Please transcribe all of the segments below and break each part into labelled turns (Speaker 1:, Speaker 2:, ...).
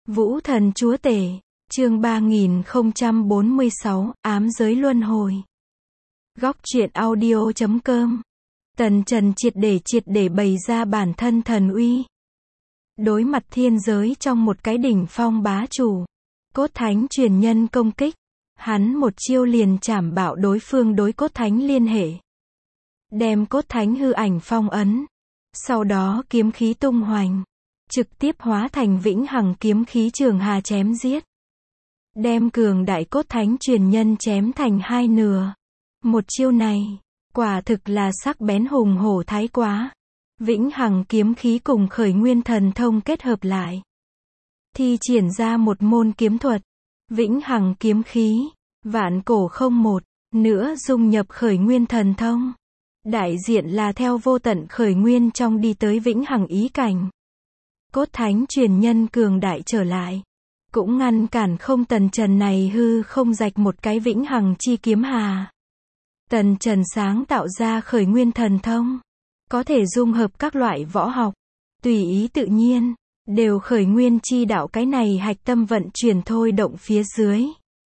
Speaker 1: Vũ thần chúa tể, chương 3046, ám giới luân hồi. Góc truyện audio.com. Tần Trần triệt để bày ra bản thân thần uy. Đối mặt thiên giới trong một cái đỉnh phong bá chủ. Cốt thánh truyền nhân công kích. Hắn một chiêu liền chảm bạo đối phương đối cốt thánh liên hệ. Đem cốt thánh hư ảnh phong ấn. Sau đó kiếm khí tung hoành. Trực tiếp hóa thành vĩnh hằng kiếm khí trường hà chém giết. Đem cường đại cốt thánh truyền nhân chém thành hai nửa. Một chiêu này, quả thực là sắc bén hùng hổ thái quá. Vĩnh hằng kiếm khí cùng khởi nguyên thần thông kết hợp lại. Thi triển ra một môn kiếm thuật. Vĩnh hằng kiếm khí, vạn cổ không một, nữa dung nhập khởi nguyên thần thông. Đại diện là theo vô tận khởi nguyên trong đi tới vĩnh hằng ý cảnh. Cốt thánh truyền nhân cường đại trở lại. Cũng ngăn cản không Tần Trần này hư không rạch một cái vĩnh hằng chi kiếm hà. Tần Trần sáng tạo ra khởi nguyên thần thông. Có thể dung hợp các loại võ học. Tùy ý tự nhiên. Đều khởi nguyên chi đạo cái này hạch tâm vận chuyển thôi động phía dưới.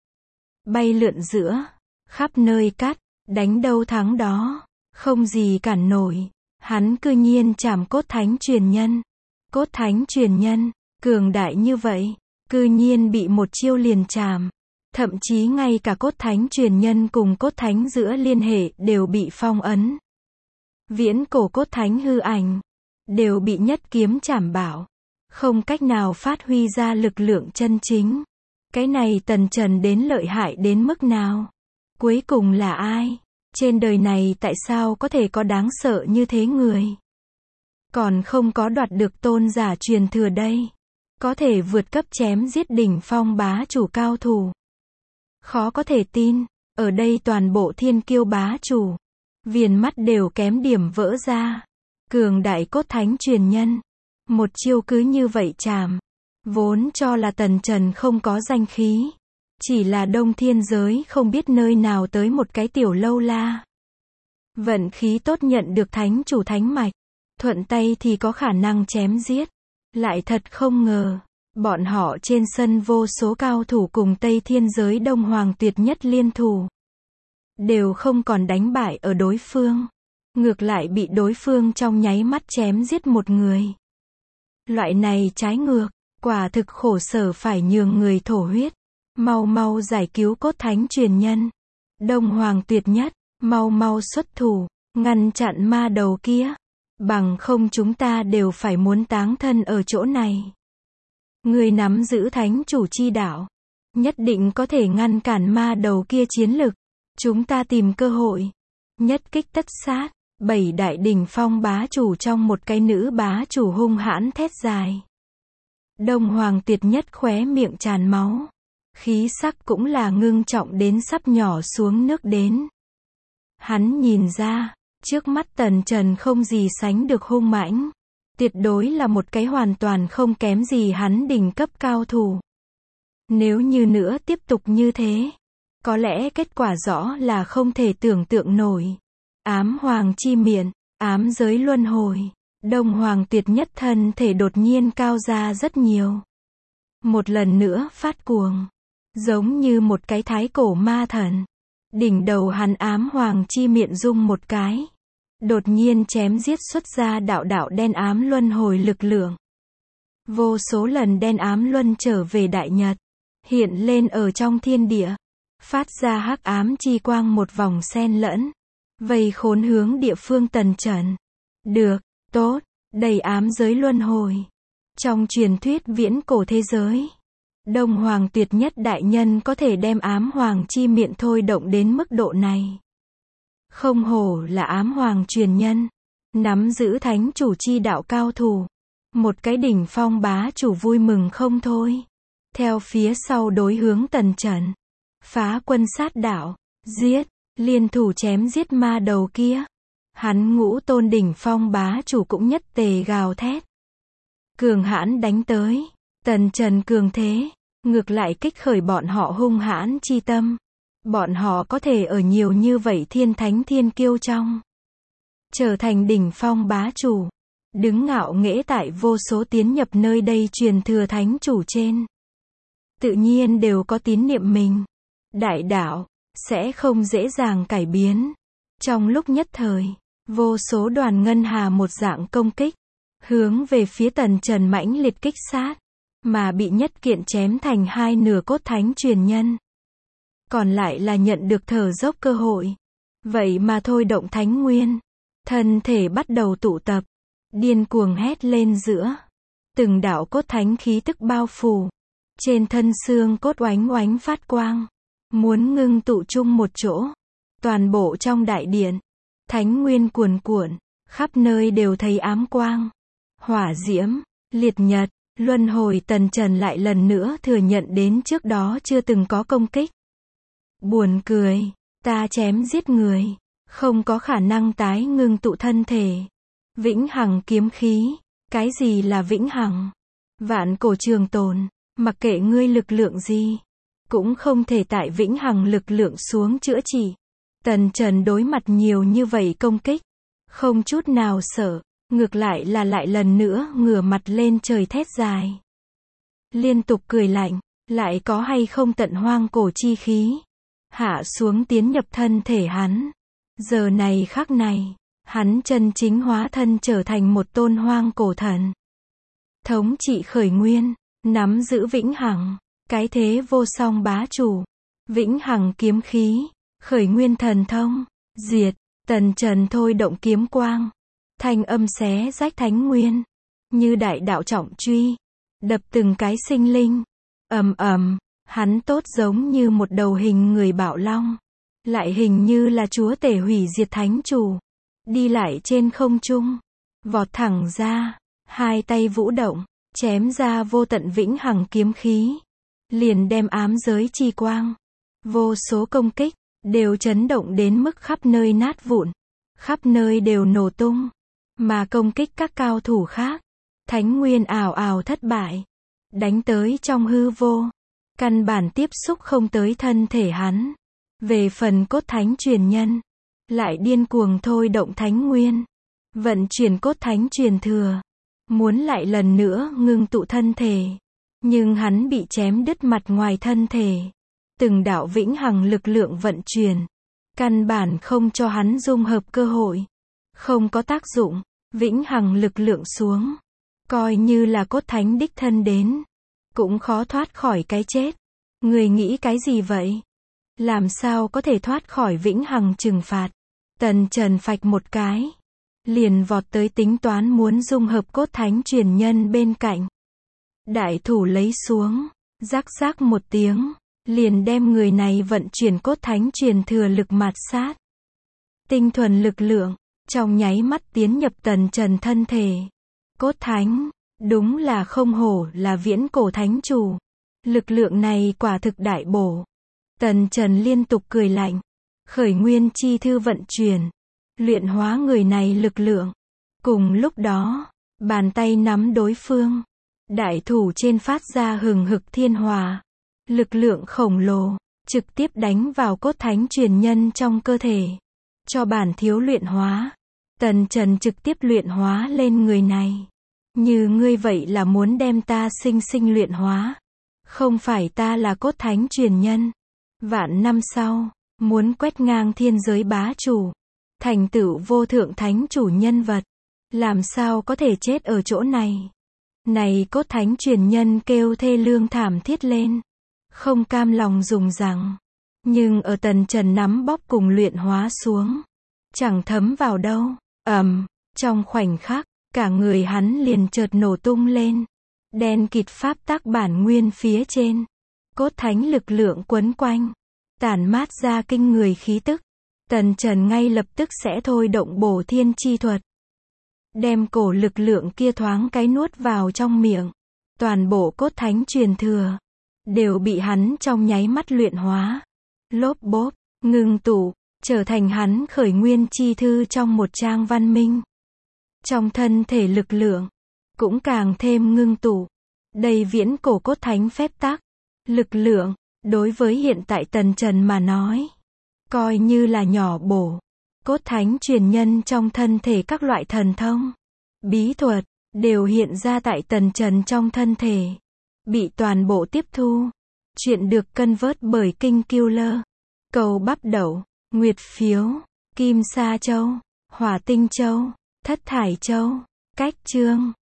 Speaker 1: Bay lượn giữa. Khắp nơi cắt. Đánh đâu thắng đó. Không gì cản nổi. Hắn cư nhiên chảm cốt thánh truyền nhân. Cốt thánh truyền nhân, cường đại như vậy, cư nhiên bị một chiêu liền chảm. Thậm chí ngay cả cốt thánh truyền nhân cùng cốt thánh giữa liên hệ đều bị phong ấn. Viễn cổ cốt thánh hư ảnh, đều bị nhất kiếm chảm bảo. Không cách nào phát huy ra lực lượng chân chính. Cái này Tần Trần đến lợi hại đến mức nào? Cuối cùng là ai? Trên đời này tại sao có thể có đáng sợ như thế người? Còn không có đoạt được tôn giả truyền thừa đây. Có thể vượt cấp chém giết đỉnh phong bá chủ cao thủ. Khó có thể tin, ở đây toàn bộ thiên kiêu bá chủ. Viền mắt đều kém điểm vỡ ra. Cường đại cốt thánh truyền nhân. Một chiêu cứ như vậy chảm. Vốn cho là Tần Trần không có danh khí. Chỉ là đông thiên giới không biết nơi nào tới một cái tiểu lâu la. Vận khí tốt nhận được thánh chủ thánh mạch. Thuận tay thì có khả năng chém giết. Lại thật không ngờ, bọn họ trên sân vô số cao thủ cùng Tây Thiên giới Đông Hoàng tuyệt nhất liên thủ. Đều không còn đánh bại ở đối phương. Ngược lại bị đối phương trong nháy mắt chém giết một người. Loại này trái ngược, quả thực khổ sở phải nhường người thổ huyết. Mau mau giải cứu cốt thánh truyền nhân. Đông Hoàng tuyệt nhất, mau mau xuất thủ, ngăn chặn ma đầu kia. Bằng không chúng ta đều phải muốn táng thân ở chỗ này. Người nắm giữ thánh chủ chi đạo. Nhất định có thể ngăn cản ma đầu kia chiến lực. Chúng ta tìm cơ hội. Nhất kích tất sát. 7 đại đỉnh phong bá chủ trong một cái nữ bá chủ hung hãn thét dài. Đông Hoàng tuyệt nhất khóe miệng tràn máu. Khí sắc cũng là ngưng trọng đến sắp nhỏ xuống nước đến. Hắn nhìn ra. Trước mắt Tần Trần không gì sánh được hung mãnh. Tuyệt đối là một cái hoàn toàn không kém gì hắn đỉnh cấp cao thủ. Nếu như nữa tiếp tục như thế, có lẽ kết quả rõ là không thể tưởng tượng nổi. Ám hoàng chi miệng, ám giới luân hồi. Đông Hoàng tuyệt nhất thân thể đột nhiên cao ra rất nhiều. Một lần nữa phát cuồng. Giống như một cái thái cổ ma thần. Đỉnh đầu hắn ám hoàng chi miệng rung một cái. Đột nhiên chém giết xuất ra đạo đạo đen ám luân hồi lực lượng. Vô số lần đen ám luân trở về đại nhật. Hiện lên ở trong thiên địa. Phát ra hắc ám chi quang một vòng xen lẫn. Vây khốn hướng địa phương Tần Trần. Được, tốt, đầy ám giới luân hồi. Trong truyền thuyết viễn cổ thế giới. Đông Hoàng tuyệt nhất đại nhân có thể đem ám hoàng chi miệng thôi động đến mức độ này. Không hổ là ám hoàng truyền nhân. Nắm giữ thánh chủ chi đạo cao thủ. Một cái đỉnh phong bá chủ vui mừng không thôi. Theo phía sau đối hướng Tần Trần. Phá quân sát đạo. Giết. Liên thủ chém giết ma đầu kia. Hắn ngũ tôn đỉnh phong bá chủ cũng nhất tề gào thét. Cường hãn đánh tới. Tần Trần cường thế. Ngược lại kích khởi bọn họ hung hãn chi tâm. Bọn họ có thể ở nhiều như vậy thiên thánh thiên kiêu trong. Trở thành đỉnh phong bá chủ. Đứng ngạo nghễ tại vô số tiến nhập nơi đây truyền thừa thánh chủ trên. tự nhiên đều có tín niệm mình. Đại đạo sẽ không dễ dàng cải biến. Trong lúc nhất thời, vô số đoàn ngân hà một dạng công kích, hướng về phía Tần Trần mãnh liệt kích sát, mà bị nhất kiện chém thành hai nửa cốt thánh truyền nhân. Còn lại là nhận được thở dốc cơ hội. Vậy mà thôi động thánh nguyên. Thân thể bắt đầu tụ tập, điên cuồng hét lên giữa. Từng đạo cốt thánh khí tức bao phủ. Trên thân xương cốt oánh oánh phát quang. Muốn ngưng tụ chung một chỗ. Toàn bộ trong đại điện. Thánh nguyên cuồn cuộn. Khắp nơi đều thấy ám quang. Hỏa diễm, liệt nhật, luân hồi. Tần Trần lại lần nữa thừa nhận đến trước đó chưa từng có công kích. Buồn cười, ta chém giết người, không có khả năng tái ngưng tụ thân thể. Vĩnh hằng kiếm khí, cái gì là vĩnh hằng? Vạn cổ trường tồn, mặc kệ ngươi lực lượng gì, cũng không thể tại vĩnh hằng lực lượng xuống chữa trị. Tần Trần đối mặt nhiều như vậy công kích, không chút nào sợ, ngược lại là lại lần nữa ngửa mặt lên trời thét dài. Liên tục cười lạnh, lại có hay không tận hoang cổ chi khí hạ xuống tiến nhập thân thể hắn. Giờ này khắc này, hắn chân chính hóa thân trở thành một tôn hoang cổ thần. Thống trị khởi nguyên, nắm giữ vĩnh hằng, cái thế vô song bá chủ. Vĩnh hằng kiếm khí, khởi nguyên thần thông, diệt. Tần Trần thôi động kiếm quang, thanh âm xé rách thánh nguyên, như đại đạo trọng truy, đập từng cái sinh linh. Ầm ầm. Hắn tốt giống như một đầu hình người bạo long, lại hình như là chúa tể hủy diệt thánh chủ, đi lại trên không trung, vọt thẳng ra, hai tay vũ động, chém ra vô tận vĩnh hằng kiếm khí, liền đem ám giới chi quang, vô số công kích, đều chấn động đến mức khắp nơi nát vụn, khắp nơi đều nổ tung, mà công kích các cao thủ khác, thánh nguyên ào ào thất bại, đánh tới trong hư vô. Căn bản tiếp xúc không tới thân thể hắn. Về phần cốt thánh truyền nhân, lại điên cuồng thôi động thánh nguyên, vận chuyển cốt thánh truyền thừa, muốn lại lần nữa ngưng tụ thân thể. Nhưng hắn bị chém đứt mặt ngoài thân thể. Từng đạo vĩnh hằng lực lượng vận chuyển, căn bản không cho hắn dung hợp cơ hội. Không có tác dụng, vĩnh hằng lực lượng xuống, coi như là cốt thánh đích thân đến, cũng khó thoát khỏi cái chết. Người nghĩ cái gì vậy? Làm sao có thể thoát khỏi vĩnh hằng trừng phạt? Tần Trần phạch một cái, liền vọt tới tính toán muốn dung hợp cốt thánh truyền nhân bên cạnh. Đại thủ lấy xuống, rắc rắc một tiếng, liền đem người này vận chuyển cốt thánh truyền thừa lực mạt sát. Tinh thuần lực lượng, trong nháy mắt tiến nhập Tần Trần thân thể. Cốt thánh, đúng là không hổ là viễn cổ thánh chủ. Lực lượng này quả thực đại bổ. Tần Trần liên tục cười lạnh. Khởi nguyên chi thư vận chuyển. Luyện hóa người này lực lượng. Cùng lúc đó, bàn tay nắm đối phương. Đại thủ trên phát ra hừng hực thiên hòa. Lực lượng khổng lồ, trực tiếp đánh vào cốt thánh truyền nhân trong cơ thể. Cho bản thiếu luyện hóa. Tần Trần trực tiếp luyện hóa lên người này. Như ngươi vậy là muốn đem ta sinh sinh luyện hóa. Không phải ta là cốt thánh truyền nhân. Vạn năm sau, muốn quét ngang thiên giới bá chủ. Thành tựu vô thượng thánh chủ nhân vật. Làm sao có thể chết ở chỗ này? Này cốt thánh truyền nhân kêu thê lương thảm thiết lên. Không cam lòng dùng rằng. Nhưng ở Tần Trần nắm bóp cùng luyện hóa xuống. Chẳng thấm vào đâu. Trong khoảnh khắc, cả người hắn liền chợt nổ tung lên. Đen kịt pháp tắc bản nguyên phía trên. Cốt thánh lực lượng quấn quanh. Tản mát ra kinh người khí tức. Tần Trần ngay lập tức sẽ thôi động bổ thiên chi thuật. Đem cổ lực lượng kia thoáng cái nuốt vào trong miệng. Toàn bộ cốt thánh truyền thừa. Đều bị hắn trong nháy mắt luyện hóa. Lốp bốp, ngưng tụ, trở thành hắn khởi nguyên chi thư trong một trang văn minh. Trong thân thể lực lượng, cũng càng thêm ngưng tụ. Đây viễn cổ cốt thánh phép tắc. Lực lượng, đối với hiện tại Tần Trần mà nói, coi như là nhỏ bổ. Cốt thánh truyền nhân trong thân thể các loại thần thông, bí thuật, đều hiện ra tại Tần Trần trong thân thể. Bị toàn bộ tiếp thu. Chuyện được cân vớt bởi Kinh Killer. Cầu Bắp Đậu, Nguyệt Phiếu, Kim Sa Châu, Hỏa Tinh Châu, Thất Thải Châu. Cách chương